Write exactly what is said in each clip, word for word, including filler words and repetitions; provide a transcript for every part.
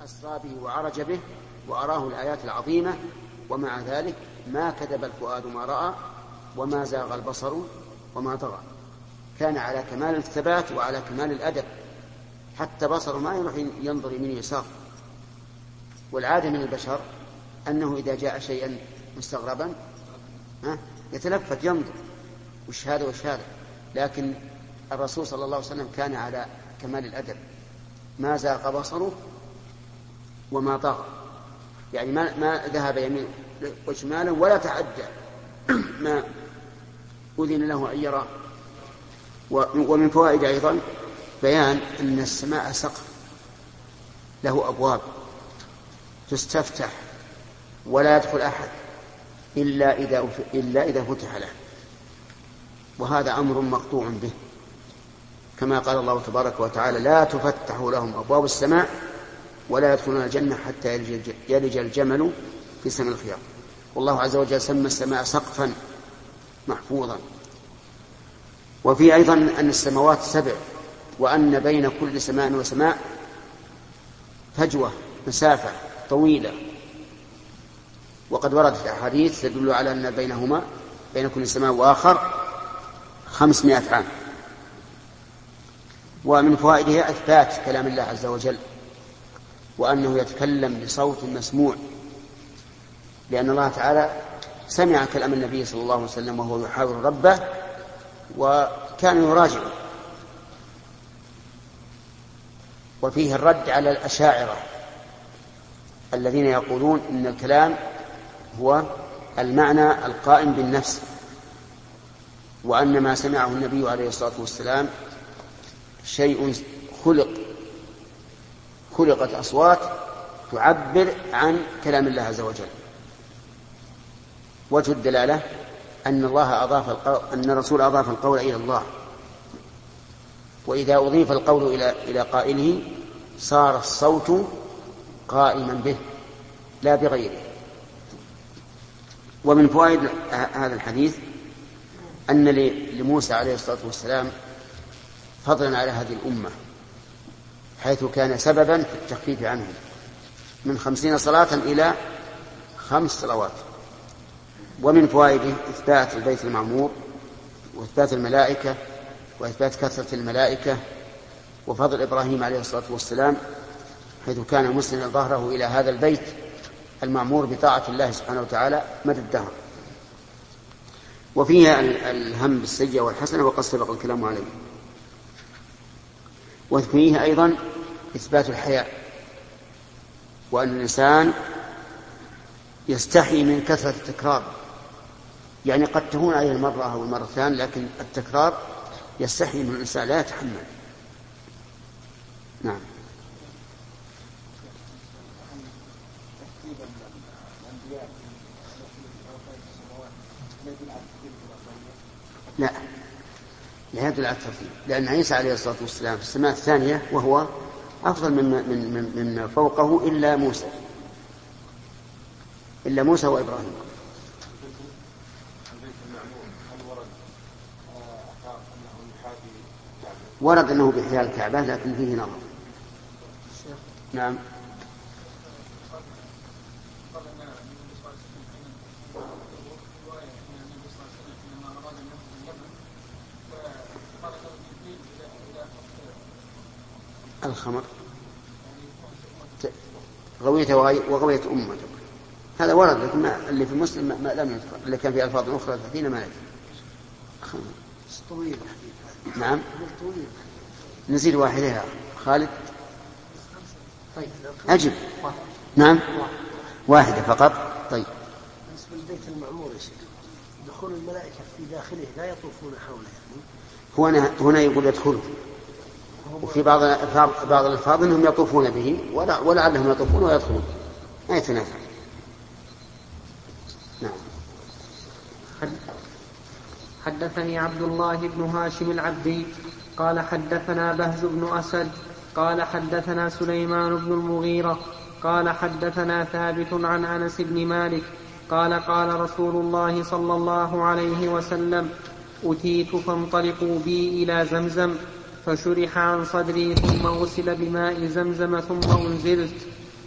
أسرى به وعرج به وأراه الآيات العظيمة، ومع ذلك ما كذب الفؤاد ما رأى وما زاغ البصر وما طغى. كان على كمال الثبات وعلى كمال الأدب، حتى بصره ما يروح ينظر يمين يسار. والعادة من البشر أنه إذا جاء شيئا مستغربا يتلفت ينظر وش هذا وش هذا، لكن الرسول صلى الله عليه وسلم كان على كمال الأدب، ما زاغ بصره وما طغى، يعني ما, ما ذهب يمين وشمالا ولا تعدى ما أذن له أن يرى. ومن فوائد أيضا بيان أن السماء سقف له أبواب تستفتح ولا يدخل أحد إلا إذا, إلا إذا فتح له، وهذا أمر مقطوع به، كما قال الله تبارك وتعالى: لا تفتح لهم أبواب السماء ولا يدخلون الجنة حتى يلج الجمل في سم الخياط. والله عز وجل سمى السماء سقفا محفوظا. وفي أيضا أن السماوات سبع، وأن بين كل سماء وسماء فجوة مسافة طويلة، وقد وردت أحاديث تدل على أن بينهما بين كل سماء وآخر خمسمائة عام. ومن فوائدها إثبات كلام الله عز وجل، وأنه يتكلم بصوت مسموع، لأن الله تعالى سمع كلام النبي صلى الله عليه وسلم وهو يحاور ربه وكان يراجعه. وفيه الرد على الأشاعرة الذين يقولون إن الكلام هو المعنى القائم بالنفس، وأن ما سمعه النبي عليه الصلاة والسلام شيء خلق خلقت أصوات تعبر عن كلام الله عز وجل. وجه الدلالة أن الله أضاف القول أن الرسول أضاف القول إلى الله، وإذا أضيف القول إلى إلى قائله صار الصوت قائما به لا بغيره. ومن فوائد هذا الحديث أن لموسى عليه الصلاة والسلام فضلا على هذه الأمة، حيث كان سببا في التخفيف عنهم من خمسين صلاة إلى خمس صلوات. ومن فوائده إثبات البيت المعمور وإثبات الملائكة وإثبات كثرة الملائكة، وفضل إبراهيم عليه الصلاة والسلام حيث كان مسلما ظهره إلى هذا البيت المعمور بطاعة الله سبحانه وتعالى مدى الدهر. وفيها الهم بالسيئة والحسنة وقد سبق الكلام عليه. وفيها أيضا إثبات الحياء، وأن الإنسان يستحي من كثرة التكرار، يعني قد تهون عليه المرة أو المرتان، لكن التكرار يستحي من الإنسان لا يتحمل. نعم. لا، لا يدل على الترتيب، لأن عيسى عليه الصلاة والسلام في السماء الثانية وهو أفضل من من من فوقه إلا موسى إلا موسى وإبراهيم. ورد أنه بحياء الكعبة لكن فيه نظر. نعم. الخمر غويته وغوية أمته هذا ورد، لكن ما اللي في مسلم ما لم يذكر، اللي كان في ألفاظ أخرى فينا ما يذكر. طويل. نعم. نزيد واحدها خالد. طيب. أجب. نعم. واحدة فقط. طيب. بالنسبة للبيت المعمور يا شيخ، دخول الملائكة في داخله لا يطوفون حوله يعني؟ هنا هنا يقول يدخله، وفي بعض بعض الألفاظ أنهم يطوفون به ولعلهم يطوفون ويدخلون، ما يتنافع. نعم. حدثني عبد الله بن هاشم العبدي قال حدثنا بهز بن أسد قال حدثنا سليمان بن المغيرة قال حدثنا ثابت عن أنس بن مالك قال قال رسول الله صلى الله عليه وسلم: أتيت فانطلقوا بي إلى زمزم، فشرح عن صدري ثم غسل بماء زمزم ثم أنزلت،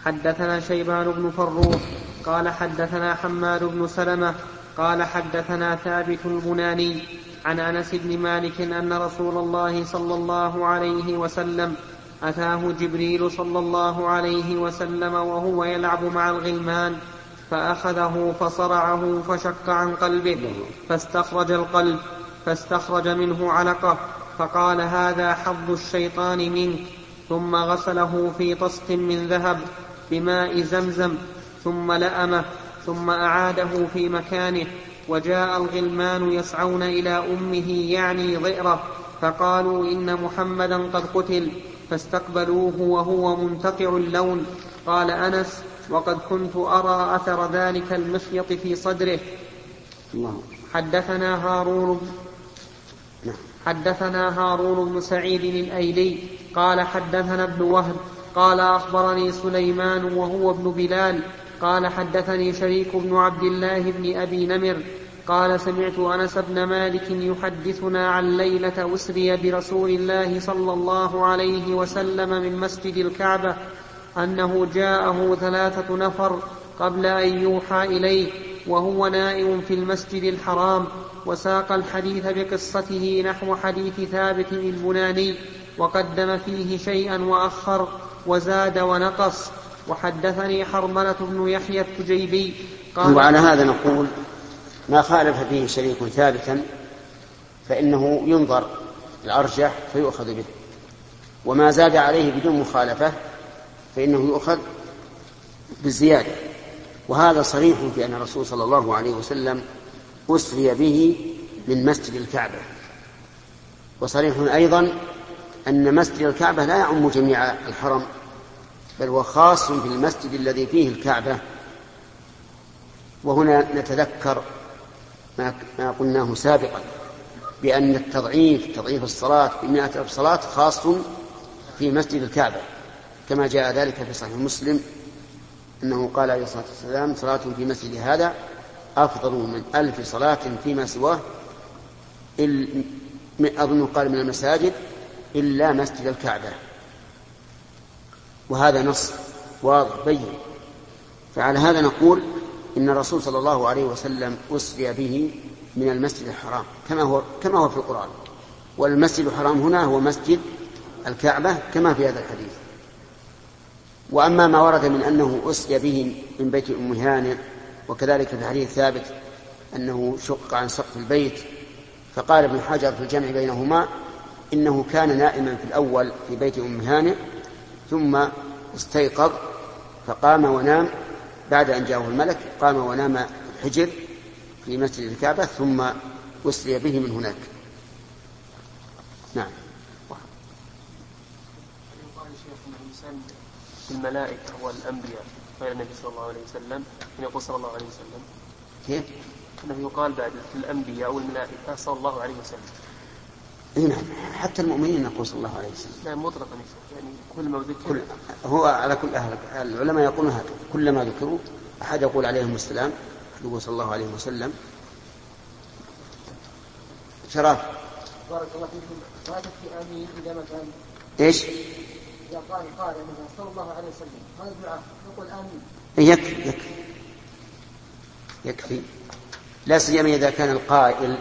حدثنا شيبان بن فروخ قال حدثنا حماد بن سلمة قال حدثنا ثابت البناني عن أنس بن مالك أن رسول الله صلى الله عليه وسلم أتاه جبريل صلى الله عليه وسلم وهو يلعب مع الغلمان فأخذه فصرعه فشق عن قلبه فاستخرج القلب فاستخرج منه علقة فقال هذا حظ الشيطان منك، ثم غسله في طست من ذهب بماء زمزم ثم لأمه ثم أعاده في مكانه. وجاء الغلمان يسعون إلى أمه يعني ضئره فقالوا إن محمدا قد قتل فاستقبلوه وهو منتقع اللون. قال أنس وقد كنت أرى أثر ذلك المخيط في صدره. حدثنا هارون حدثنا هارون بن سعيد الأيلي قال حدثنا ابن وهب قال أخبرني سليمان وهو ابن بلال قال حدثني شريك بن عبد الله بن أبي نمر قال سمعت أنس بن مالك يحدثنا عن ليلة أسري برسول الله صلى الله عليه وسلم من مسجد الكعبة أنه جاءه ثلاثة نفر قبل أن يوحى إليه وهو نائم في المسجد الحرام، وساق الحديث بقصته نحو حديث ثابت البناني وقدم فيه شيئا وأخر وزاد ونقص. وحدثني حرملة بن يحيى التجيبي قال وعلى هذا نقول ما خالف فيه شريك ثابتا فإنه ينظر الأرجح فيؤخذ به، وما زاد عليه بدون مخالفة فإنه يؤخذ بالزيادة. وهذا صريح في أن الرسول صلى الله عليه وسلم أسري به من مسجد الكعبة، وصريح أيضا أن مسجد الكعبة لا يعم جميع الحرم بل هو خاص بالمسجد الذي فيه الكعبة. وهنا نتذكر ما قلناه سابقا بأن التضعيف تضعيف الصلاة بمئة ألف صلاة خاص في مسجد الكعبة، كما جاء ذلك في صحيح مسلم أنه قال عليه الصلاة والسلام صلاة في مسجد هذا أفضل من ألف صلاة فيما سواه، أظن قال من المساجد إلا مسجد الكعبة. وهذا نص واضح بين. فعلى هذا نقول إن الرسول صلى الله عليه وسلم أسري به من المسجد الحرام كما هو, كما هو في القرآن، والمسجد الحرام هنا هو مسجد الكعبة كما في هذا الحديث. وأما ما ورد من أنه أسري به من بيت أم هانئ وكذلك في حديث ثابت أنه شق عن سقف البيت، فقال ابن حجر في الجمع بينهما إنه كان نائما في الأول في بيت أم هانئ ثم استيقظ فقام ونام بعد أن جاءه الملك، قام ونام الحجر في مسجد الكعبة ثم أسري به من هناك. نعم. الملائكة والأنبياء غير النبي صلى الله عليه وسلم يقول صلى الله عليه وسلم كيف؟ أنه يقال بعد الملائكة والملائكة صلى الله عليه وسلم. نعم، حتى المؤمنين نقول صلى الله عليه وسلم. لا مطلقا يعني كل ما ذكر كل هو على كل أهل العلماء يقولون هكذا، كلما ذكروا أحد يقول عليهم السلام يقول صلى الله عليه وسلم. شرف بارك الله فيكم. ما تكفي آمين إذا ما كان إيش؟ إذا قال قال صلى الله عليه وسلم هذا الدعاء نقول آمين. يكفي يكفي يكفي لا سيما إذا كان القائل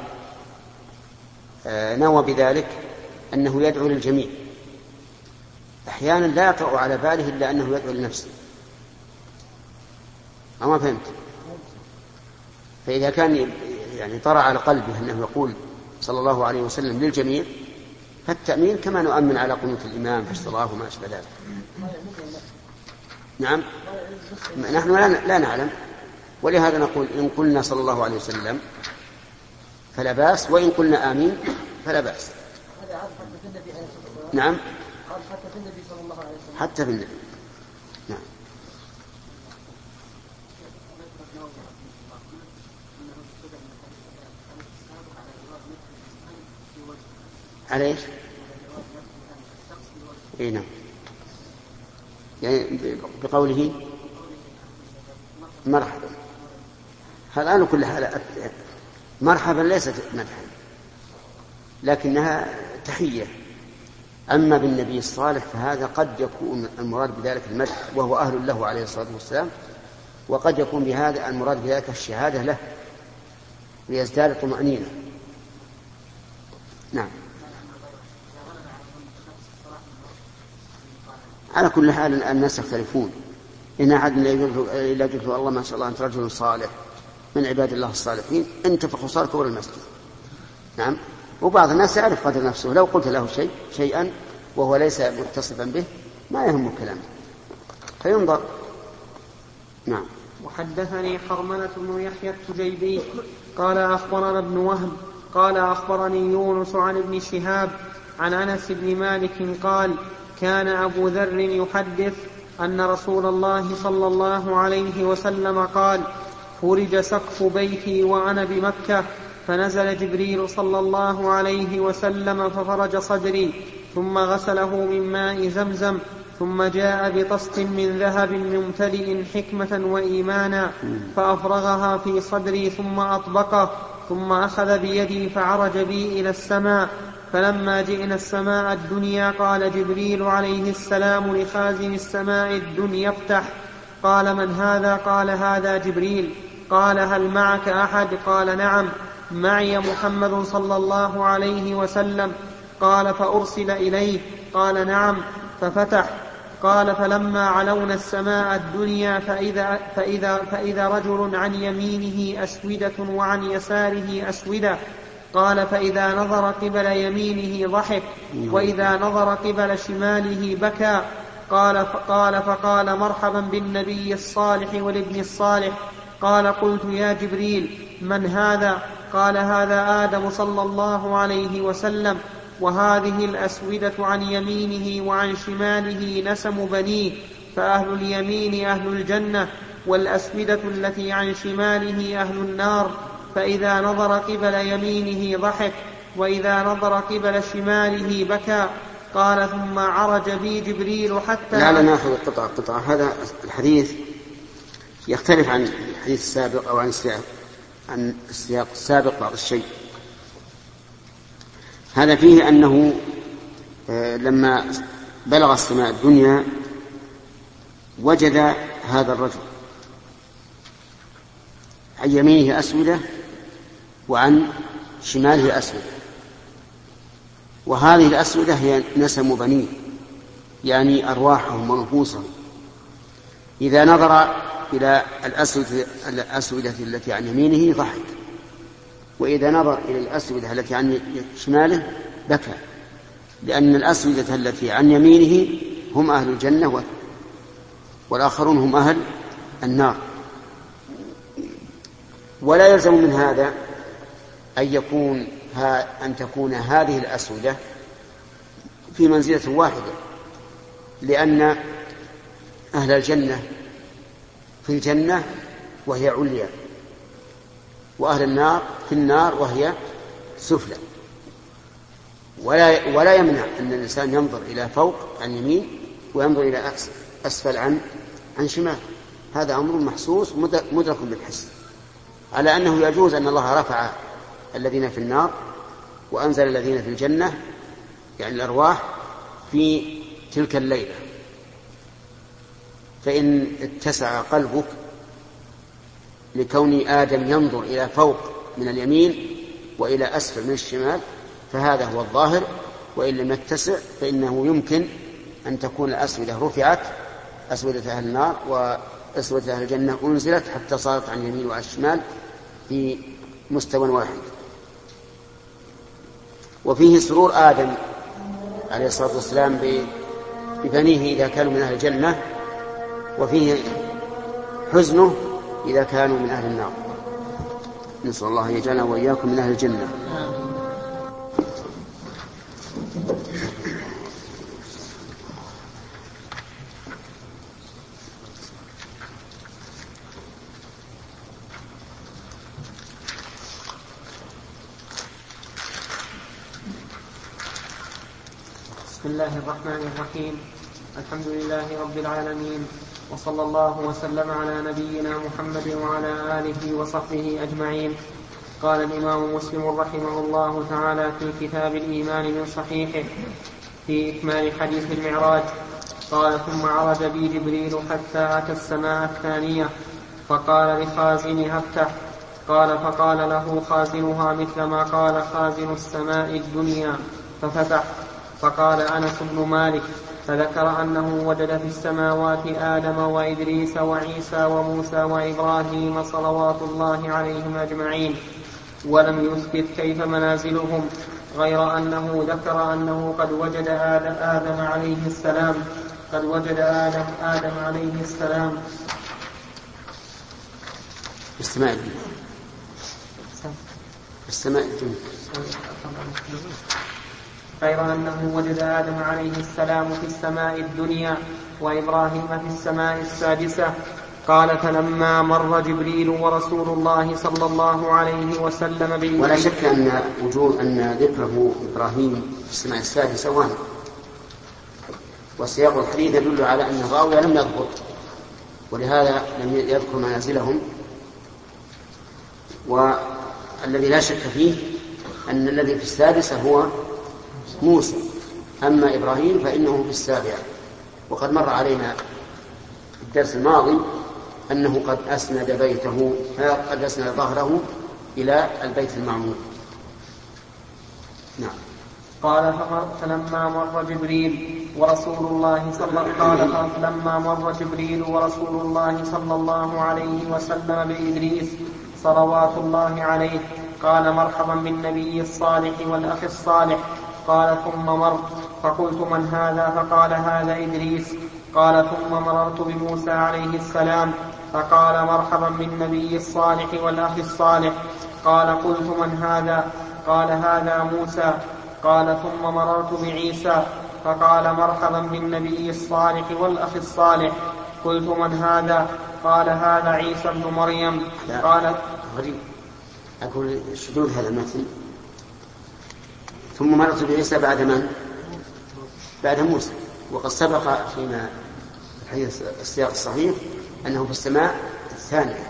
نوى بذلك أنه يدعو للجميع. أحيانا لا يطرأ على باله إلا أنه يدعو لنفسه، أما فهمت؟ فإذا كان يعني طرأ على قلبه أنه يقول صلى الله عليه وسلم للجميع فالتأمين كما نؤمن على قنوت الإمام في الصلاة وما أشبه ذلك. نعم، نحن لا نعلم، ولهذا نقول إن قلنا صلى الله عليه وسلم فلا بأس، وإن قلنا آمين فلا بأس. نعم، حتى في النبي صلى الله عليه وسلم. حتى في النبي. نعم. على ايش؟ اي نعم، يعني بقوله مرحبا. هذا على كل حال مرحبا ليست مدحا لكنها تحية. أما بالنبي الصالح فهذا قد يكون المراد بذلك المدح وهو أهل له عليه الصلاة والسلام، وقد يكون بهذا المراد بذلك الشهادة له ليزداد طمأنينة. نعم. على كل حال الناس يختلفون، إن أحد إلا جلت الله ما شاء الله أنت رجل صالح من عباد الله الصالحين أنت فخسار كبر المسجد. نعم. وبعض الناس يعرف قدر نفسه، لو قلت له شيء شيئا وهو ليس متصفا به ما يهم كلامه فينظر. نعم. وحدثني حرملة بن يحيى التجيبي قال أخبرنا ابن وهب قال أخبرني يونس عن ابن شهاب عن أنس بن مالك قال كان أبو ذر يحدث أن رسول الله صلى الله عليه وسلم قال فرج سقف بيتي وأنا بمكة فنزل جبريل صلى الله عليه وسلم ففرج صدري ثم غسله من ماء زمزم ثم جاء بطست من ذهب ممتلئ حكمة وإيمانا فأفرغها في صدري ثم أطبقه ثم أخذ بيدي فعرج بي إلى السماء فلما جئنا السماء الدنيا قال جبريل عليه السلام لخازن السماء الدنيا افتح. قال من هذا؟ قال هذا جبريل. قال هل معك أحد؟ قال نعم معي محمد صلى الله عليه وسلم. قال فأرسل إليه؟ قال نعم ففتح. قال فلما علونا السماء الدنيا فإذا, فإذا, فإذا رجل عن يمينه أسودة وعن يساره أسودة. قال فإذا نظر قبل يمينه ضحك وإذا نظر قبل شماله بكى. قال فقال, فقال مرحبا بالنبي الصالح والابن الصالح. قال قلت يا جبريل من هذا؟ قال هذا آدم صلى الله عليه وسلم وهذه الأسودة عن يمينه وعن شماله نسم بنيه فأهل اليمين أهل الجنة والأسودة التي عن شماله أهل النار. فإذا نظر قبل يمينه ضحك وإذا نظر قبل شماله بكى. قال ثم عرج بي جبريل حتى لا نأخذ قطعة قطعة. هذا الحديث يختلف عن الحديث السابق أو عن السياق عن السياق السابق بعض الشيء. هذا فيه أنه لما بلغ السماء الدنيا وجد هذا الرجل عن يمينه أسودة وعن شماله أسودة، وهذه الأسودة هي نسم بنيه يعني أرواحهم ونفوسهم. إذا نظر إلى الأسودة التي عن يمينه ضحك وإذا نظر إلى الأسودة التي عن شماله بكى، لأن الأسودة التي عن يمينه هم أهل الجنة والآخرون هم أهل النار. ولا يلزم من هذا أن يكون أن تكون هذه الأسودة في منزلة واحدة، لأن أهل الجنة في الجنة وهي عليا وأهل النار في النار وهي سفلى. ولا, ولا يمنع أن الإنسان ينظر إلى فوق عن يمين وينظر إلى أسفل عن عن شمال. هذا أمر محسوس مدرك بالحس، على أنه يجوز أن الله رفع الذين في النار وأنزل الذين في الجنة يعني الأرواح في تلك الليلة. فإن اتسع قلبك لكون آدم ينظر إلى فوق من اليمين وإلى أسفل من الشمال فهذا هو الظاهر، وإن لم يتسع فإنه يمكن أن تكون الأسودة رفعت أسودة أهل النار وأسودة أهل الجنة أنزلت حتى صارت عن اليمين وعن الشمال في مستوى واحد. وفيه سرور آدم عليه الصلاة والسلام ببنيه إذا كانوا من أهل الجنة، وفيه حزنه إذا كانوا من أهل النار. نسأل الله أن يجعلنا وإياكم من أهل الجنة. بسم الله الرحمن الرحيم. الحمد لله رب العالمين، وصلى الله وسلم على نبينا محمد وعلى آله وصحبه أجمعين. قال الإمام مسلم رحمه الله تعالى في كتاب الإيمان من صحيحه: في إكمال حديث المعراج. قال ثم عرج بي جبريل حتى أتى السماء الثانية فقال لخازنها افتح. قال فقال له خازنها مثل ما قال خازن السماء الدنيا ففتح. فقال أنس بن مالك فذكر أنه وجد في السماوات آدم وإدريس وعيسى وموسى وإبراهيم صلوات الله عليهم أجمعين، ولم يثبت كيف منازلهم، غير أنه ذكر أنه قد وجد آدم, آدم عليه السلام قد وجد آدم, آدم عليه السلام السماء الدنيا السماء الدنيا غير أنه وجد آدم عليه السلام في السماء الدنيا وإبراهيم في السماء السادسة. قال فلما مر جبريل ورسول الله صلى الله عليه وسلم بإبراهيم. ولا شك أن وجود أن ذكره إبراهيم في السماء السادسة وهم، وسياق الحديث يدل على أن الراوي لم يضبط، ولهذا لم يذكر منازلهم. والذي لا شك فيه أن الذي في السادسة هو موسى، أما إبراهيم فإنه في السابعة. وقد مر علينا في الدرس الماضي أنه قد أسند بيته قد أسند ظهره إلى البيت المعمور. نعم. قال فلما مر جبريل ورسول الله صلى قال فلما مر جبريل ورسول الله صلى الله عليه وسلم بإدريس صلوات الله عليه قال مرحبا بالنبي الصالح والأخ الصالح. قال ثم مر فقلت من هذا؟ فقال هذا إدريس. قال ثم مررت بموسى عليه السلام فقال مرحبا بالنبي الصالح والأخ الصالح. قال قلت من هذا؟ قال هذا موسى. قال ثم مررت بعيسى فقال مرحبا بالنبي الصالح والأخ الصالح. قلت من هذا؟ قال هذا عيسى بن مريم. قال غريب أقول شذوذ هذا المثل. ثم مررت بعيسى بعد من؟ بعد موسى، وقد سبق فيما الحديث السياق الصحيح أنه في السماء الثانية.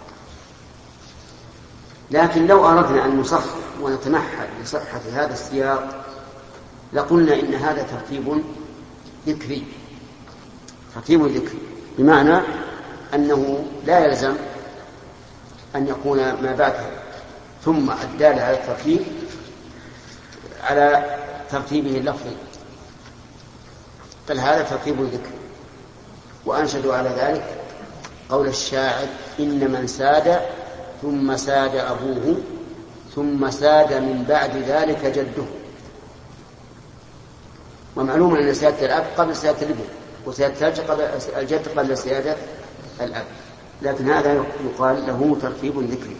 لكن لو أردنا أن نصح ونتمحل لصحة هذا السياق لقلنا إن هذا ترتيب ذكري ترتيب ذكري بمعنى أنه لا يلزم أن يكون ما بعده ثم الدال على الترتيب على ترتيبه اللفظي، بل هذا ترتيب ذكري. وأنشد على ذلك قول الشاعر إن من ساد ثم ساد أبوه ثم ساد من بعد ذلك جده. ومعلوم أن سيادة الأب قبل سيادة الابن، وسيادة الجد قبل سيادة الأب، لكن هذا يقال له ترتيب ذكري.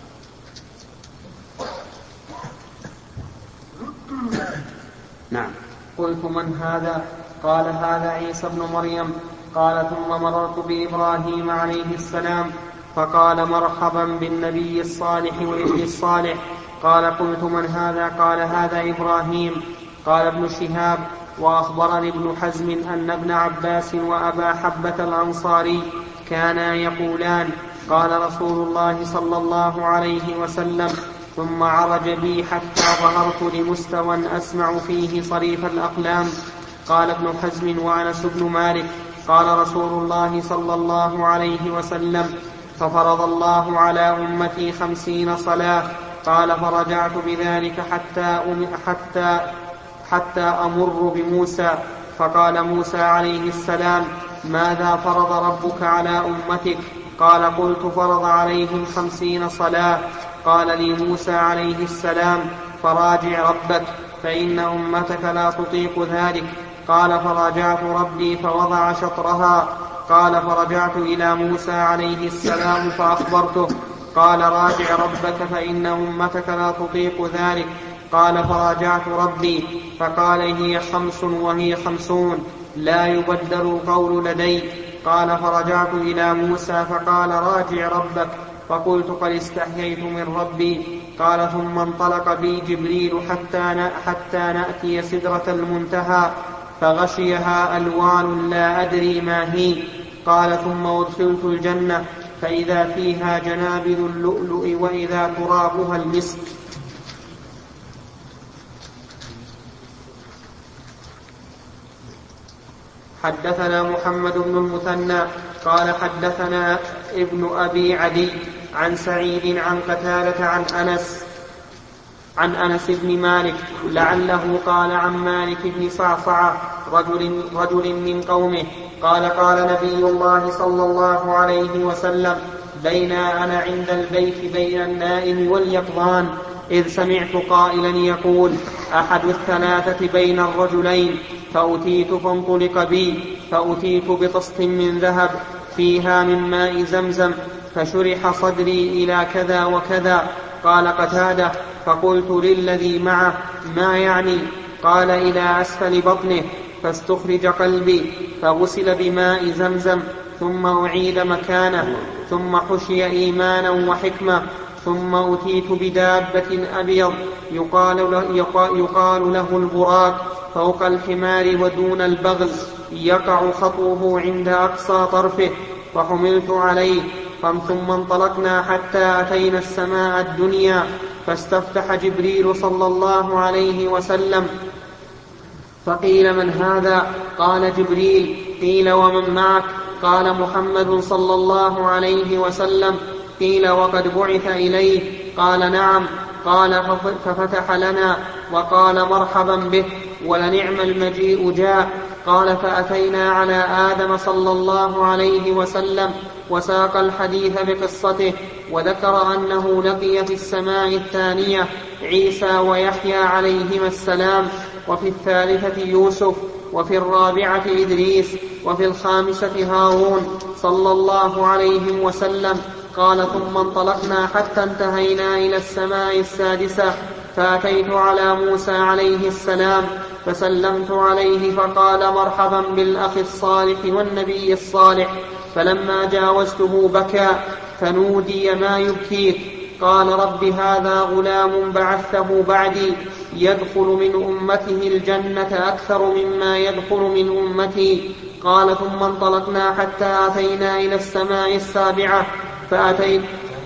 نعم. قلت من هذا؟ قال هذا عيسى بن مريم. قال ثم مررت بإبراهيم عليه السلام فقال مرحبا بالنبي الصالح والابن الصالح. قال قلت من هذا؟ قال هذا إبراهيم. قال ابن شهاب وأخبرني ابن حزم أن ابن عباس وأبا حبة الأنصاري كانا يقولان قال رسول الله صلى الله عليه وسلم ثم عرج بي حتى ظهرت لمستوى أسمع فيه صريف الأقلام. قال ابن حزم وأنس بن مالك قال رسول الله صلى الله عليه وسلم ففرض الله على أمتي خمسين صلاة. قال فرجعت بذلك حتى, حتى, حتى أمر بموسى فقال موسى عليه السلام ماذا فرض ربك على أمتك؟ قال قلت فرض عليهم خمسين صلاة. قال لي موسى عليه السلام فراجع ربك فإن أمتك لا تطيق ذلك. قال فراجعت ربي فوضع شطرها. قال فرجعت إلى موسى عليه السلام فأخبرته. قال راجع ربك فإن أمتك لا تطيق ذلك. قال فراجعت ربي فقال هي خمس وهي خمسون لا يبدل القول لدي. قال فرجعت إلى موسى فقال راجع ربك فقلت قد استحييت من ربي. قال ثم انطلق بي جبريل حتى, حتى نأتي سدرة المنتهى فغشيها ألوان لا أدري ما هي. قال ثم أدخلت الجنة فإذا فيها جنابذ اللؤلؤ وإذا ترابها المسك. حدثنا محمد بن المثنى قال حدثنا ابن أبي عدي عن سعيد عن قتادة عن أنس عن أنس بن مالك لعله قال عن مالك بن صعصعة رجل, رجل من قومه قال قال نبي الله صلى الله عليه وسلم بينا أنا عند البيت بين النائم واليقظان إذ سمعت قائلا يقول أحد الثلاثة بين الرجلين فأتيت فانطلق بي فأتيت بطست من ذهب فيها من ماء زمزم فشرح صدري إلى كذا وكذا. قال قتادة فقلت للذي معه ما يعني؟ قال إلى أسفل بطنه فاستخرج قلبي فغسل بماء زمزم ثم أعيد مكانه ثم حشي إيمانا وحكمة ثم أتيت بدابة أبيض يقال له, يقال له البراك فوق الحمار ودون البغل يقع خطوه عند أقصى طرفه فحملت عليه ثم انطلقنا حتى أتينا السماء الدنيا فاستفتح جبريل صلى الله عليه وسلم فقيل من هذا؟ قال جبريل. قيل ومن معك؟ قال محمد صلى الله عليه وسلم. قيل وقد بعث إليه؟ قال نعم. قال ففتح لنا وقال مرحبا به ولنعم المجيء جاء. قال فأتينا على آدم صلى الله عليه وسلم وساق الحديث بقصته وذكر أنه لقي في السماء الثانية عيسى ويحيى عليهما السلام وفي الثالثة يوسف وفي الرابعة إدريس وفي الخامسة هارون صلى الله عليه وسلم. قال ثم انطلقنا حتى انتهينا إلى السماء السادسة فأتيت على موسى عليه السلام فسلمت عليه فقال مرحبا بالأخ الصالح والنبي الصالح. فلما جاوزته بكى فنودي ما يبكيك؟ قال رب هذا غلام بعثته بعدي يدخل من أمته الجنة أكثر مما يدخل من أمتي. قال ثم انطلقنا حتى أتينا إلى السماء السابعة فأتيت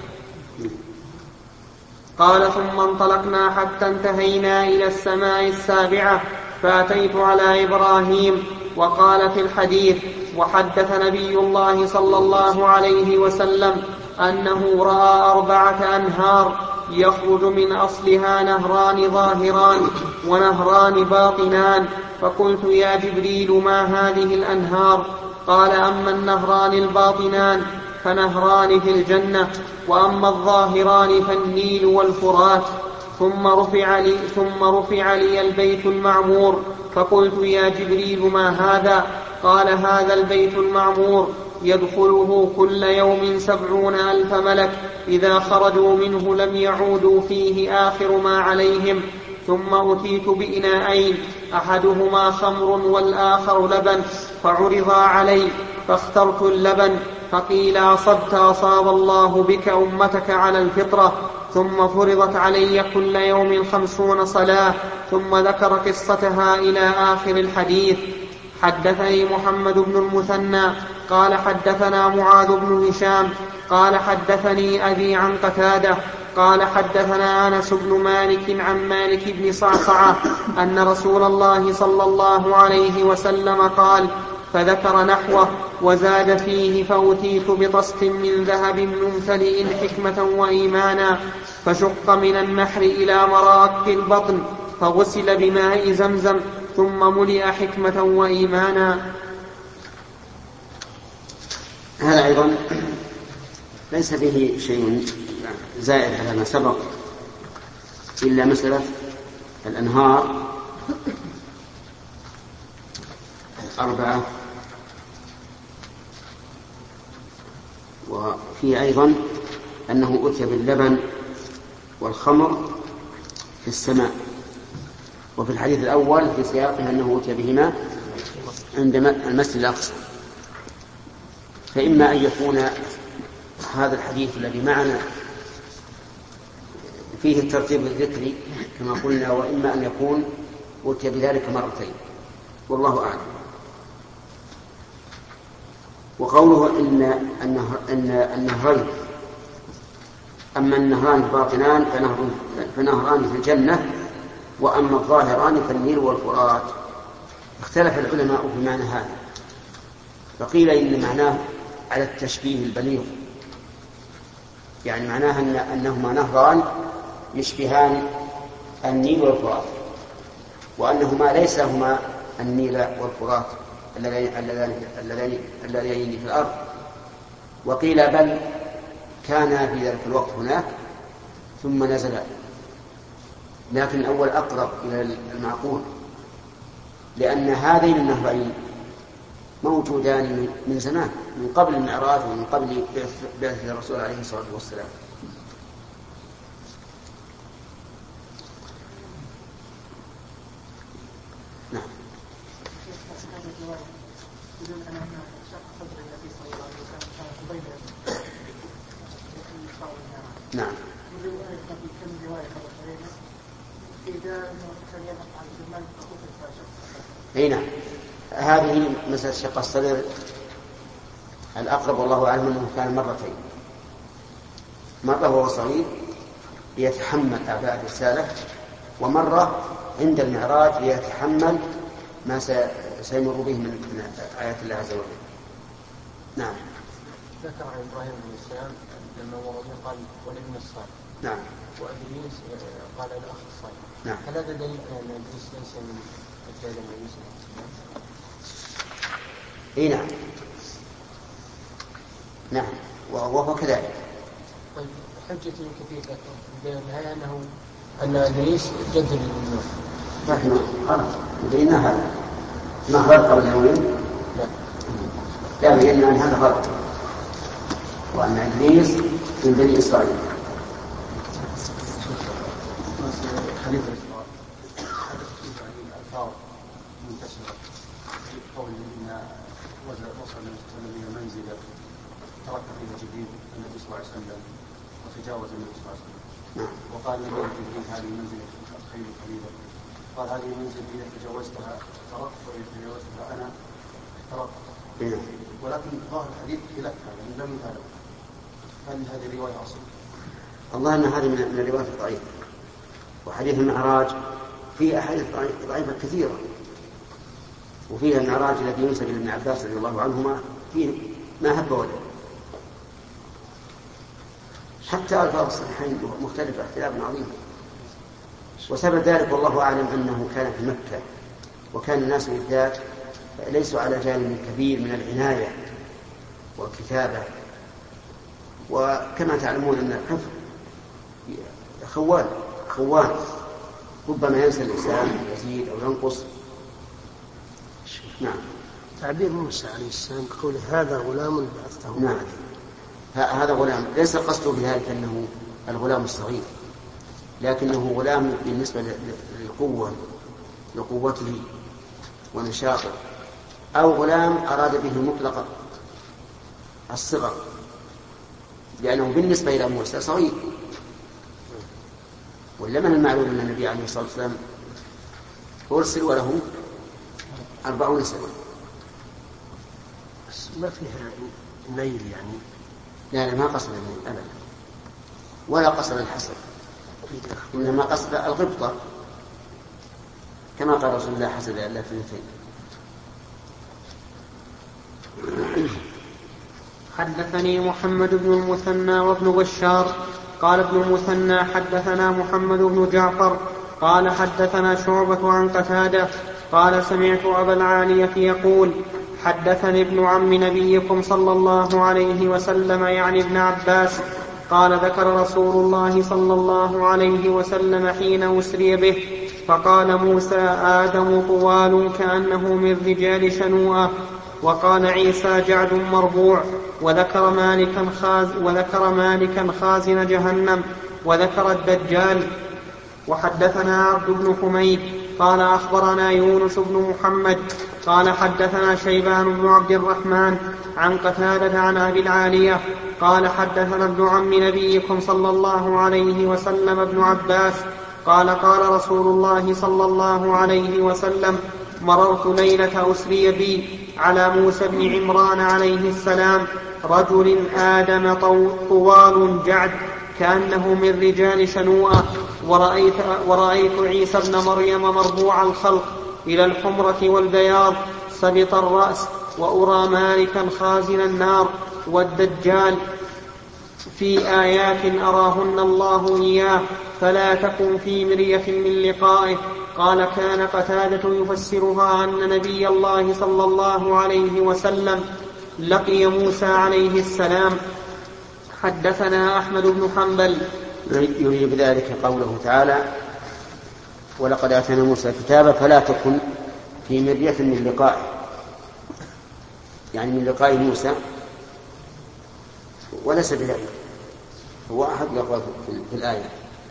قال ثم انطلقنا حتى انتهينا إلى السماء السابعة فأتيت على إبراهيم. وقال في الحديث وحدث نبي الله صلى الله عليه وسلم أنه رأى أربعة أنهار يخرج من أصلها نهران ظاهران ونهران باطنان. فقلت يا جبريل ما هذه الأنهار؟ قال أما النهران الباطنان فنهران في الجنة وأما الظاهران فالنيل والفرات. ثم رفع لي, ثم رفع لي البيت المعمور فقلت يا جبريل ما هذا؟ قال هذا البيت المعمور يدخله كل يوم سبعون ألف ملك إذا خرجوا منه لم يعودوا فيه آخر ما عليهم. ثم أتيت بإناءين أحدهما خمر والآخر لبن فعرضا علي فاخترت اللبن فقيل أصبت أصاب الله بك أمتك على الفطرة. ثم فرضت علي كل يوم خمسون صلاة ثم ذكر قصتها إلى آخر الحديث. حدثني محمد بن المثنى قال حدثنا معاذ بن هشام قال حدثني أبي عن قتادة قال حدثنا أنس بن مالك عن مالك بن صعصعة أن رسول الله صلى الله عليه وسلم قال فذكر نحوه وزاد فيه فأتيت بطست من ذهب ممتلئ حكمة وإيمانا فشق من النحر إلى مراق البطن فغسل بماء زمزم ثم ملئ حكمة وإيمانا. هذا أيضا ليس فيه شيء زائد على ما سبق إلا مسألة الأنهار أربعة وفيه أيضا أنه أتي باللبن والخمر في السماء. وفي الحديث الأول في سياقه أنه أتي بهما عند المسجد الأقصى. فإما أن يكون هذا الحديث الذي معنا فيه الترتيب الذكري كما قلنا وإما أن يكون أتي بذلك مرتين والله أعلم. وقوله إن النهرين أما النهران الباطنان فنهران في الجنة وأما الظاهران فالنيل والفرات. اختلف العلماء في معنى هذا فقيل إن معناه على التشبيه البليغ، يعني معناه أن أنهما نهران يشبهان النيل والفرات، وأنهما ليس هما النيل والفرات اللذين في الأرض. وقيل بل كان في ذلك الوقت هناك ثم نزل، لكن الأول أقرب إلى المعقول، لأن هذين النهرين موجودان من زمان، من قبل المعراج ومن قبل بعثة الرسول عليه الصلاة والسلام. نعم. نعم. اي نعم، هذه مسألة شق الصدر الأقرب والله أعلم أنه كان مرتين، مرة وهو صغير ليتحمل أعباء الرسالة، ومرة عند المعراج ليتحمل ما سيمر به من آيات الله عز وجل. نعم. ذكر عن إبراهيم عليه السلام لما وضع قال والابن الصالح. نعم. وإدريس قال الأخ الصالح. نعم. هل هذا دليل أن إدريس ليس من أجداد النبي صلى الله عليه وسلم؟ اي نعم. نعم وهو كذلك. طيب حجة كثير بين النهاية أنه أن إدريس جد للنوح. نحن خلاص بدينا هذا ما فرق قبل يومين. لا. لا بأن أن هذا فرق، وأن إدريس من بني إسرائيل. حديث الإسراء الألفاظ منتشرة قول إن وصل النبي منزلا ترك فيه جبريل النبي صلى الله عليه وسلم وتجاوز النبي صلى الله عليه وسلم. وقال النبي جبريل هذه منزلة خير قليلا، قال هذه المنزلة إذا تجاوزتها تركت وإذا تجاوزتها أنا تركت. ولكن ظاهر الحديث خلاف هذا لم يتعلم. هل هذه الرواية أصل؟ الله أن هذه من الروايات الضعيفة، وحديث المعراج فيه أحاديث ضعيفة كثيرة، وفيها المعراج الذي ينسب إلى ابن عباس رضي الله عنهما فيه ما هب ولا، حتى ألفاظ الصحيحين مختلفة اختلافا عظيما. وسبب ذلك والله أعلم أنه كان في مكة، وكان الناس بالذات ليسوا على جانب كبير من العناية والكتابة، وكما تعلمون أن الحفظ خوان خوان ربما ينسى الإنسان يزيد أو ينقص. نعم. تعبير موسى عليه السلام بقوله هذا غلام بعثته. نعم هذا غلام، ليس قصده بذلك أنه الغلام الصغير، لكنه غلام بالنسبة للقوة لقوته ونشاطه، أو غلام أراد به مطلق الصغر، لأنه بالنسبة إلى موسى صغير. ولا من المعلوم أن النبي عليه الصلاة والسلام أرسل وله أربعون سنة. بس ما فيها نيل يعني. لا لا ما قصد النيل أبدا، ولا قصد الحسن، إنما قصد الغبطة، كما قال رسول الله حسد الله في الاثنين. حدثني محمد بن المثنى وابن بشار قال ابن المثنى حدثنا محمد بن جعفر قال حدثنا شعبة عن قتادة قال سمعت أبا العالية يقول حدثني ابن عم نبيكم صلى الله عليه وسلم يعني ابن عباس قال ذكر رسول الله صلى الله عليه وسلم حين أسري به فقال موسى آدم طوال كأنه من رجال شنوءة، وقال عيسى جعد مربوع، وذكر مالكا خاز وذكر مالكا خازن جهنم، وذكر الدجال. وحدثنا عبد بن حميد قال أخبرنا يونس بن محمد قال حدثنا شيبان بن عبد الرحمن عن قتادة عن أبي العالية قال حدثنا ابن عم نبيكم صلى الله عليه وسلم ابن عباس قال قال رسول الله صلى الله عليه وسلم مررت ليلة أسري بي على موسى بن عمران عليه السلام رجل آدم طوال جعد كأنه من رجال شنوءة، ورأيت, ورأيت عيسى بن مريم مربوع الخلق إلى الحمرة والبياض سبط الرأس وأرى مالكا خازن النار والدجال في آيات أراهن الله إياه فلا تكن في مرية من لقائه. قال كان قتادة يفسرها أن نبي الله صلى الله عليه وسلم لقي موسى عليه السلام. حدثنا أحمد بن حنبل. يريد بذلك قوله تعالى ولقد آتينا موسى الكتاب فلا تكن في مرية من لقائه، يعني من لقاء موسى، وليس بذلك، هو أحد الأقوال في الآية.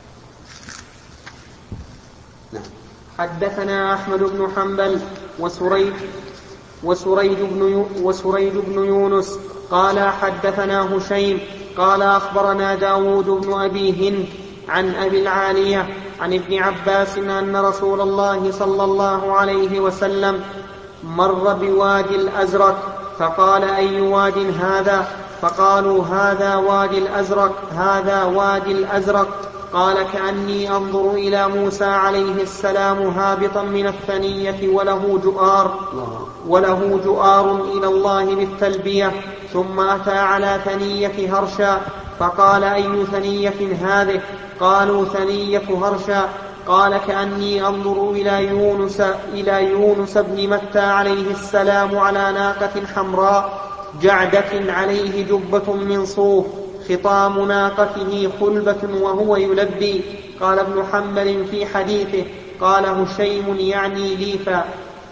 نعم. حدثنا أحمد بن حنبل وسريج وسريج بن وسريج بن يونس قال حدثنا هشيم قال أخبرنا داود بن أبي هند عن أبي العالية عن ابن عباس أن رسول الله صلى الله عليه وسلم مر بوادي الأزرق فقال أي واد هذا؟ فقالوا هذا وادي الأزرق هذا وادي الأزرق. قال كأني أنظر إلى موسى عليه السلام هابطا من الثنية وله جؤار وله جؤار إلى الله بالتلبية، ثم أتى على ثنية هرشا فقال أي ثنية هذه؟ قالوا ثنية هرشا. قال كأني أنظر إلى يونس إلى يونس بن متى عليه السلام على ناقة حمراء جعدة عليه جبة من صوف خطام ناقته خلبة وهو يلبي. قال ابن حنبل في حديثه قال هشيم يعني ليفا.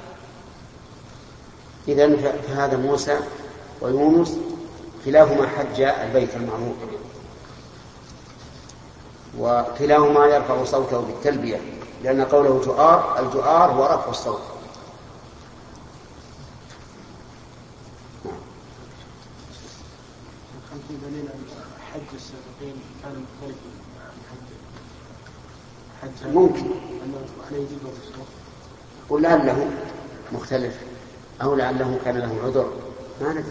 إذن فهذا موسى ويونس كلاهما حج البيت المعمور، وكلاهما يرفع صوته بالتلبية، لأن قوله جؤار الجؤار هو رفع الصوت. في دليل أن حج السابقين كان مختلفا عن حج حج ممكن أنه عليه جبة الصوت، قل لعله مختلف أو لعله كان له عذر ما ندري.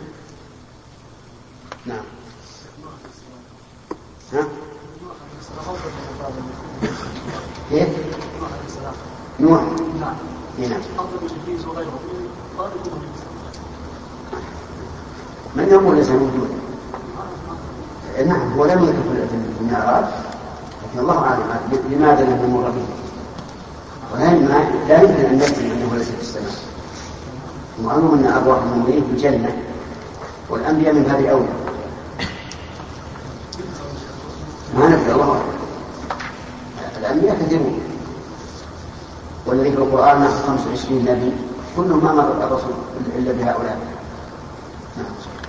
نعم. ها؟ كيف؟ نوح. نعم. نعم. من يوم ليس موجود؟ نعم، هو لم يكن في المعراج، لكن الله أعلم لماذا لم نمر به، لا يمكن أن نجزم أنه ليس في السماء. ومعلوم أن أرواح المؤمنين في الجنة والأنبياء من هذه أولى. ما نبدأ الله أعلم. الأنبياء كثيرون، والذي في القرآن خمس وعشرين نبي كلهم ما مر الرسول إلا بهؤلاء. نعم.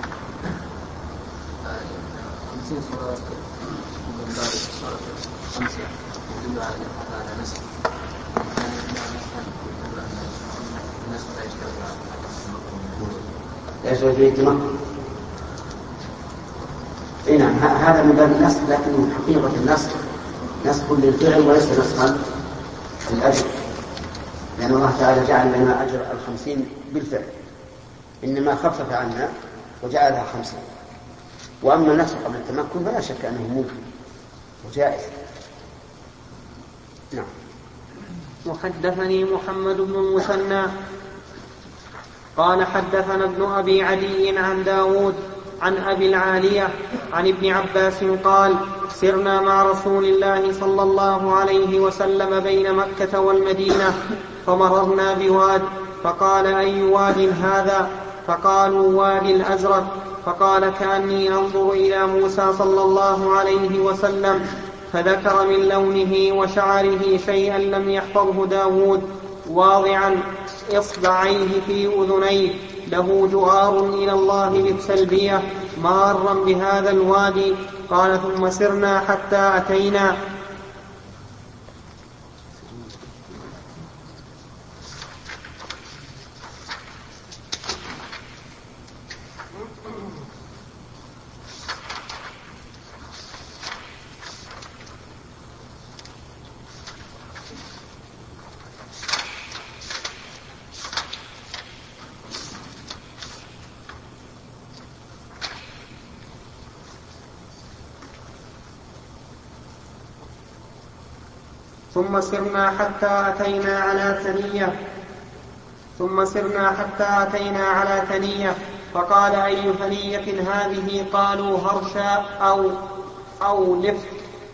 خمسين صلاة من باب الصلاة خمسة يدل على نسخ الناس لا يشتغل لا يشتغل فيه اهتمام. اي نعم، هذا من باب النسخ، لكنه حقيقة النسخ نسخ للفعل وليس نسخا للأجر، لأن الله تعالى جعل لنا أجر الخمسين بالفعل، إنما خفف عنا وجعلها خمسين. وأما النسخ قبل التمكن فلا شك أنه ممكن وجائز. نعم. وحدثني محمد بن المثنى قال حدثنا ابن أبي عدي عن داود عن أبي العالية عن ابن عباس قال سرنا مع رسول الله صلى الله عليه وسلم بين مكة والمدينة فمررنا بواد فقال أي واد هذا؟ فقالوا وادي الأزرق. فقال كأني أنظر إلى موسى صلى الله عليه وسلم، فذكر من لونه وشعره شيئا لم يحفظه داود واضعا إصبعيه في أذنيه له جؤار إلى الله بالتلبية مارا بهذا الوادي. قال ثم سرنا حتى أتينا ثم سرنا حتى أتينا على ثنية ثم سرنا حتى أتينا على ثنية فقال أي ثنية هذه؟ قالوا هرشا أو, أو لفت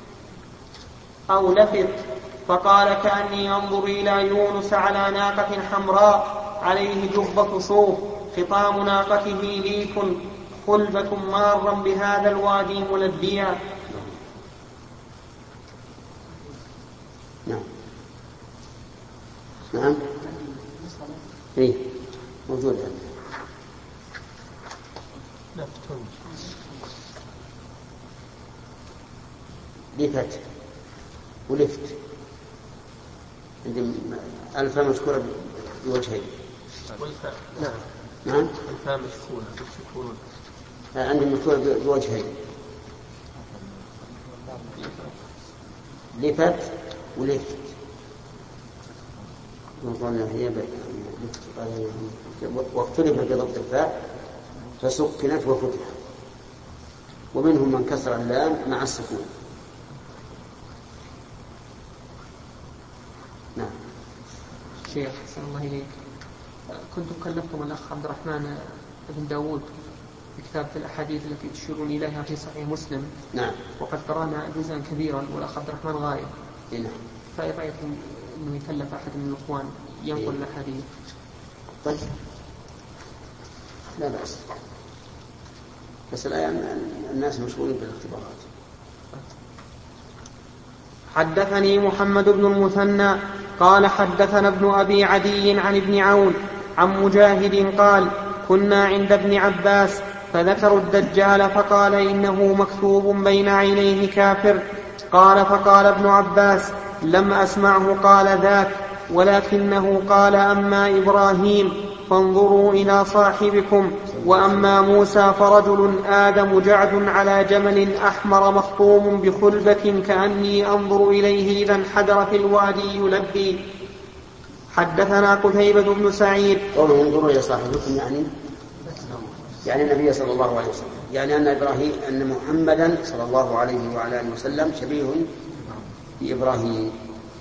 أو لفت. فقال كأني أنظر إلى يونس على ناقة حمراء عليه جبة صوف خطام ناقته ليف خلبة مارا بهذا الوادي ملبيا. نعم نعم ايه موجود يعني. لفت ولفت عندي الفا مذكورة بوجهين. نعم نعم الفا مشكورة عندي مذكورة بوجهين لفت ولفت. هي واختلف بضبط الفاء فسكنت وفتحت، ومنهم من كسر اللام مع السكون. نعم. شيخ حسن الله إليك، كنتم كلفتم الأخ عبد الرحمن بن داود بكتابة الأحاديث التي تشيرون إليها في صحيح مسلم. نعم. وقد قرأنا جزءا كبيرا والأخ عبد الرحمن غايب. نعم. فإيه رأيكم أنه يكلف أحد من الإخوان ينقل الأحاديث؟ طيب لا بأس، بس الآن الناس مشغولين بالاختبارات. حدثني محمد بن المثنى قال حدثنا ابن أبي عدي عن ابن عون عن مجاهد قال كنا عند ابن عباس فذكروا الدجال فقال إنه مكتوب بين عينيه كافر. قال فقال ابن عباس لم أسمعه قال ذاك، ولكنه قال أما إبراهيم فانظروا إلى صاحبكم، وأما موسى فرجل آدم جعد على جمل أحمر مخطوم بخلبة كأني أنظر إليه إذا انحدر في الوادي يلبي. حدثنا قتيبة بن سعيد. قوله انظروا إلى صاحبكم يعني يعني النبي صلى الله عليه وسلم، يعني أن إبراهيم أن محمدا صلى الله عليه وعلى آله وسلم شبيه بإبراهيم.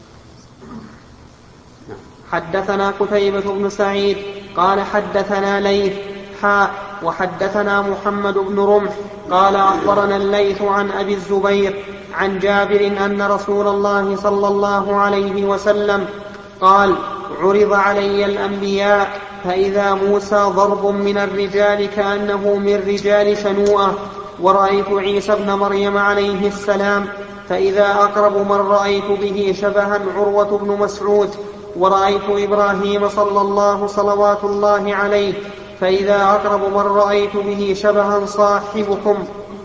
حدثنا قتيبة بن سعيد قال حدثنا ليث حاء وحدثنا محمد بن رمح قال أخبرنا الليث عن أبي الزبير عن جابر أن رسول الله صلى الله عليه وسلم قال عرض علي الأنبياء فإذا موسى ضرب من الرجال كأنه من رجال شنوءة، ورأيت عيسى ابن مريم عليه السلام فإذا أقرب من رأيت به شبها عروة بن مسعود، ورأيت إبراهيم صلى الله صلوات الله عليه فإذا أقرب من رأيت به شبها صاحبكم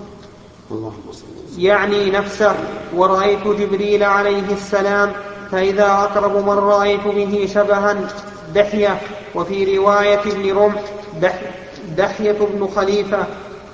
يعني نفسه، ورأيت جبريل عليه السلام فإذا أقرب من رأيت به شبها دحية، وفي رواية ابن رمح دحية بن خليفة.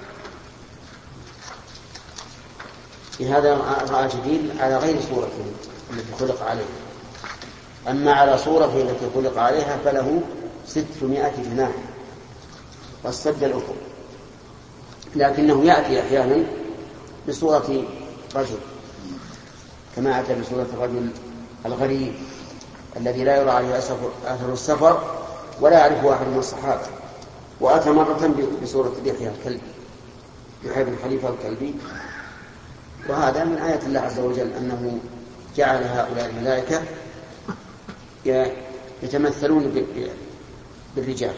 في هذا رأى جبريل على غير صورته التي خلق عليها، أما على صورته التي خلق عليها فله ستمائة جناح والسد الأفق، لكنه يأتي أحيانا بصورة رجل كما أتى بصورة الرجل الغريب الذي لا يرى عليه أثر السفر ولا يعرفه أحد من الصحابة، وأتى مرة بصورة دحية الكلبي يحيى بن خليفة الكلبي. وهذا من آيات الله عز وجل أنه جعل هؤلاء الملائكة يتمثلون بالرجال.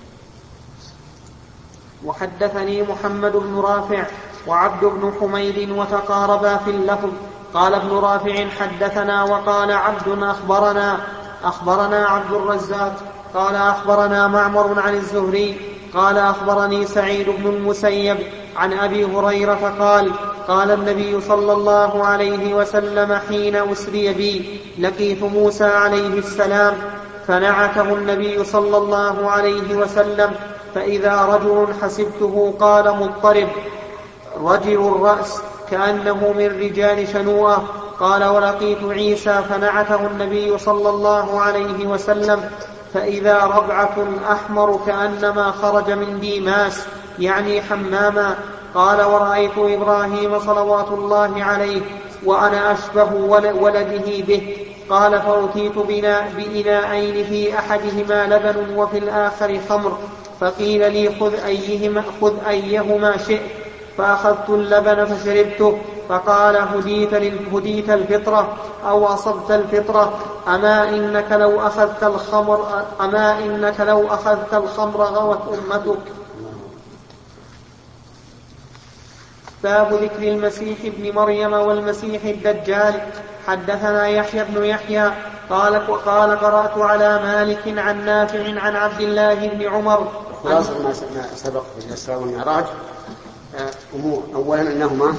وحدثني محمد بن رافع وعبد بن حميد وتقاربا في اللفظ. قال ابن رافع حدثنا وقال عبد أخبرنا أخبرنا عبد الرزاق قال أخبرنا معمر عن الزهري قال أخبرني سعيد بن المسيب عن أبي هريرة قال قال النبي صلى الله عليه وسلم حين أسري بي لقيت موسى عليه السلام فنعته النبي صلى الله عليه وسلم فإذا رجل حسبته قال مضطرب رجل الرأس كأنه من رجال شنوءة. قال ولقيت عيسى فنعته النبي صلى الله عليه وسلم فإذا ربعة أحمر كأنما خرج من ديماس يعني حماما. قال ورأيت إبراهيم صلوات الله عليه وأنا أشبه ولده به قال فأتيت بنا بإناءين في أحدهما لبن وفي الآخر خمر، فقيل لي خذ أيهما, خذ أيهما شئت، فأخذت اللبن فشربته، فقال هديت, هديت الفطرة أو أصبت الفطرة، أما إنك لو أخذت الخمر, أما إنك لو أخذت الخمر غوت أمتك. باب ذكر المسيح ابن مريم والمسيح الدجال. حدثنا يحيى بن يحيى قال وقال قرأت على مالك عن نافع عن عبد الله بن عمر. خلاصة ما سبق في الإسراء والمعراج أمور: أولا أنهما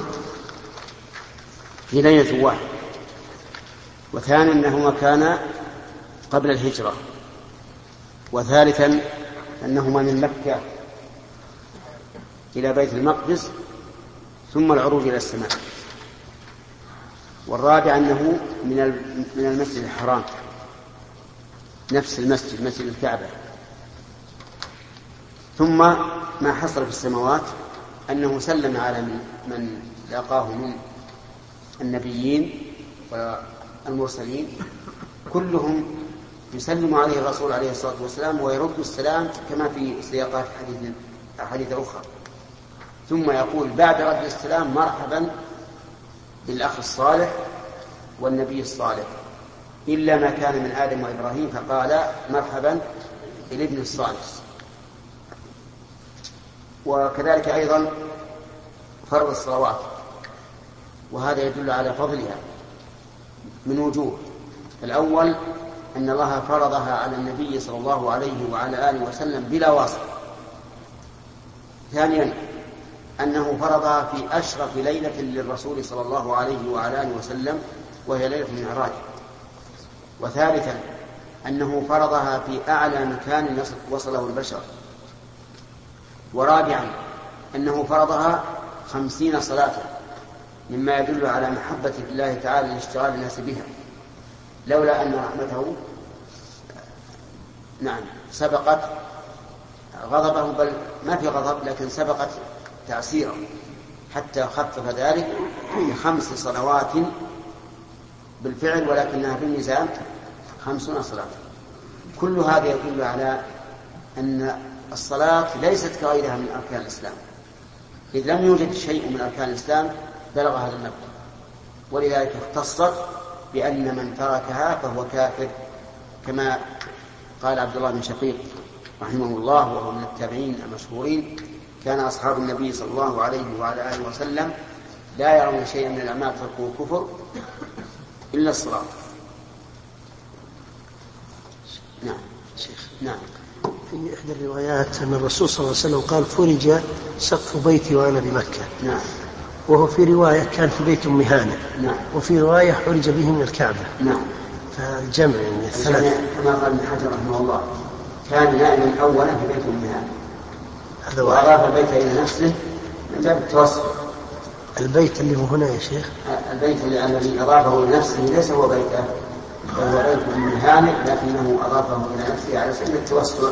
في ليلة واحدة، وثانيا أنهما كانا قبل الهجرة، وثالثا أنهما من مكة إلى بيت المقدس ثم العروج إلى السماء، والرابع أنه من المسجد الحرام نفس المسجد مسجد الكعبة. ثم ما حصل في السماوات أنه سلم على من لقاه من النبيين والمرسلين، كلهم يسلم عليه الرسول عليه الصلاة والسلام ويرد السلام كما في سياقات حديث أخرى، ثم يقول بعد رد السلام: مرحبا بالأخ الصالح والنبي الصالح، إلا ما كان من آدم وإبراهيم فقال مرحبا بالابن الصالح. وكذلك أيضا فرض الصلوات، وهذا يدل على فضلها من وجوه: الأول أن الله فرضها على النبي صلى الله عليه وعلى آله وسلم بلا واسطة. ثانيا أنه فرضها في أشرف ليلة للرسول صلى الله عليه وعلى آله وسلم وهي ليلة المعراج. وثالثا أنه فرضها في أعلى مكان وصله البشر. ورابعا أنه فرضها خمسين صلاة، مما يدل على محبة الله تعالى لاشتغال الناس بها، لولا أن رحمته نعم سبقت غضبه، بل ما في غضب لكن سبقت تعسيره، حتى خفف ذلك بخمس صلوات بالفعل، ولكنها في الميزان خمسون صلاة. كل هذا يدل على أن الصلاة ليست كغيرها من أركان الإسلام، إذ لم يوجد شيء من أركان الإسلام بلغ هذا المبلغ، ولذلك اختصت بأن من تركها فهو كافر، كما قال عبد الله بن شقيق رحمه الله وهو من التابعين المشهورين: كان أصحاب النبي صلى الله عليه وعلى آله وسلم لا يرون شيئا من الأعمال تركه كفر إلا الصلاة. نعم شيخ. نعم. في إحدى الروايات أن الرسول صلى الله عليه وسلم قال: فرج سقف بيتي وأنا بمكة. نعم. وهو في رواية كان في بيت أم هانئ. نعم. وفي رواية حرج به من الكعبة. نعم. فالجمع يعني الثلاث. كما قال ابن حجر رحمه الله: كان نائما أولا في بيت أم هانئ، هذا وأضاف البيت إلى نفسه من باب التوسط. البيت اللي هو هنا يا شيخ، البيت الذي أضافه لنفسه ليس هو بيته، وهو بيت أم هانئ، لكنه أضافه إلى نفسه على سبيل التوسط.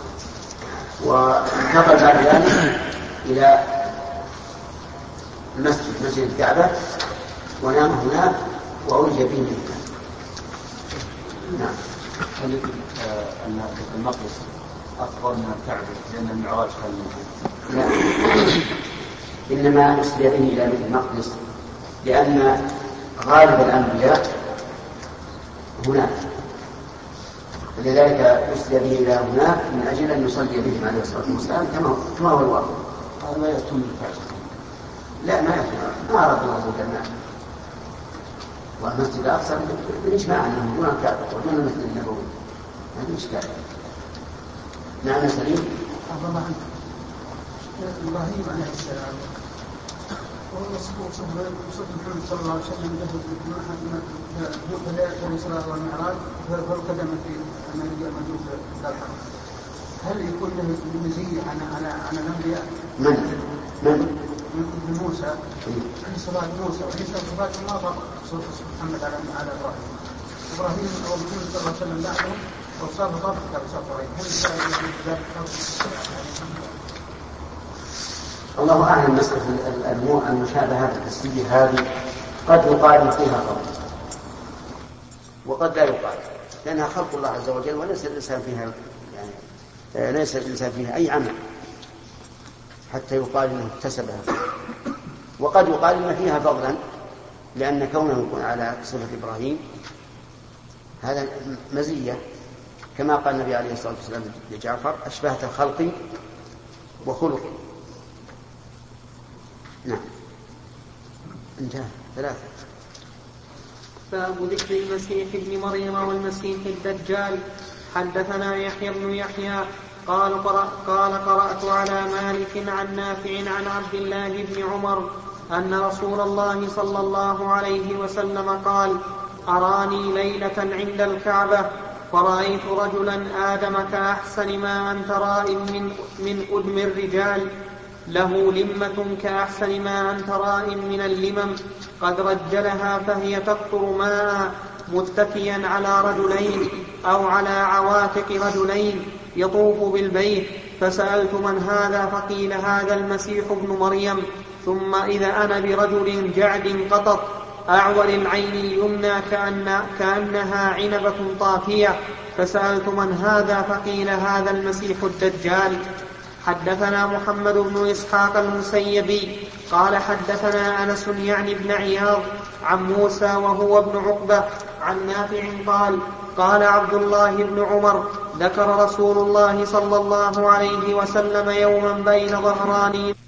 وانتقل بعد ذلك إلى المسجد مسجد الكعبة ونام هناك وأرج به منه. نعم. هل أن المقدس أفضل من الكعبة لأن المعراج كان موجود؟ لا، إنما أسري به إلى بيت المقدس لأن غالب الأنبياء هناك، ولذلك أسري به إلى هناك من أجل أن يصلي بهم عليه الصلاة والسلام كما هو الواقع. هذا لا يأتون بالكعبة. لا، ما يأتون، ما أراد الله الجنة. والمسجد الأقصى بالإجماع أنه دون الكعبة ودون المسجد النبوي، ما في إشكال. نعم سليم. إبراهيم عليه السلام وصف محمد صلى الله عليه وسلم له في الإسراء والمعراج فالقدم في المجوس الحرم، هل يكون له مزية عن عن عن الأنبياء؟ من من من موسى عن صفات موسى وعيسى صفات ما طبق صفة محمد على على إبراهيم. إبراهيم أو محمد صلى الله عليه وسلم بعده وصار طبق كبصفرين، هل ذلك الله أعلم. مسألة المشابهة الحسية هذه قد يقال فيها قول، وقد لا يقال، لأنها خلق الله عز وجل وليس الإنسان فيها يعني ليس الإنسان فيها أي عمل حتى يقال إنه اكتسبها. وقد يقال إن فيها فضلا، لأن كونه يكون على صفة إبراهيم هذا مزية، كما قال النبي عليه الصلاة والسلام لجعفر: أشبهت خلقي وخلقي. نعم. انتهى. ثلاثة. باب ذكر المسيح ابن مريم والمسيح الدجال. حدثنا يحيى بن يحيى قال قرأ قال قرأت على مالك عن نافع عن عبد الله بن عمر أن رسول الله صلى الله عليه وسلم قال: أراني ليلة عند الكعبة فرأيت رجلا آدم كأحسن ما أنت رائ من, من أدم الرجال، له لمة كأحسن ما أنت رائ من اللمم، قد رجلها فهي تقطر ماء، متكيا على رجلين أو على عواتق رجلين يطوف بالبيت. فسألت: من هذا؟ فقيل: هذا المسيح ابن مريم. ثم إذا أنا برجل جعد قطط أعور العين اليمنى كأن كأنها عنبة طافية. فسألت: من هذا؟ فقيل: هذا المسيح الدجال. حدثنا محمد بن إسحاق المسيبي قال حدثنا أنس يعني بن عياض عن موسى وهو ابن عقبة عن نافع قال: قال عبد الله بن عمر: ذكر رسول الله صلى الله عليه وسلم يوما بين ظهراني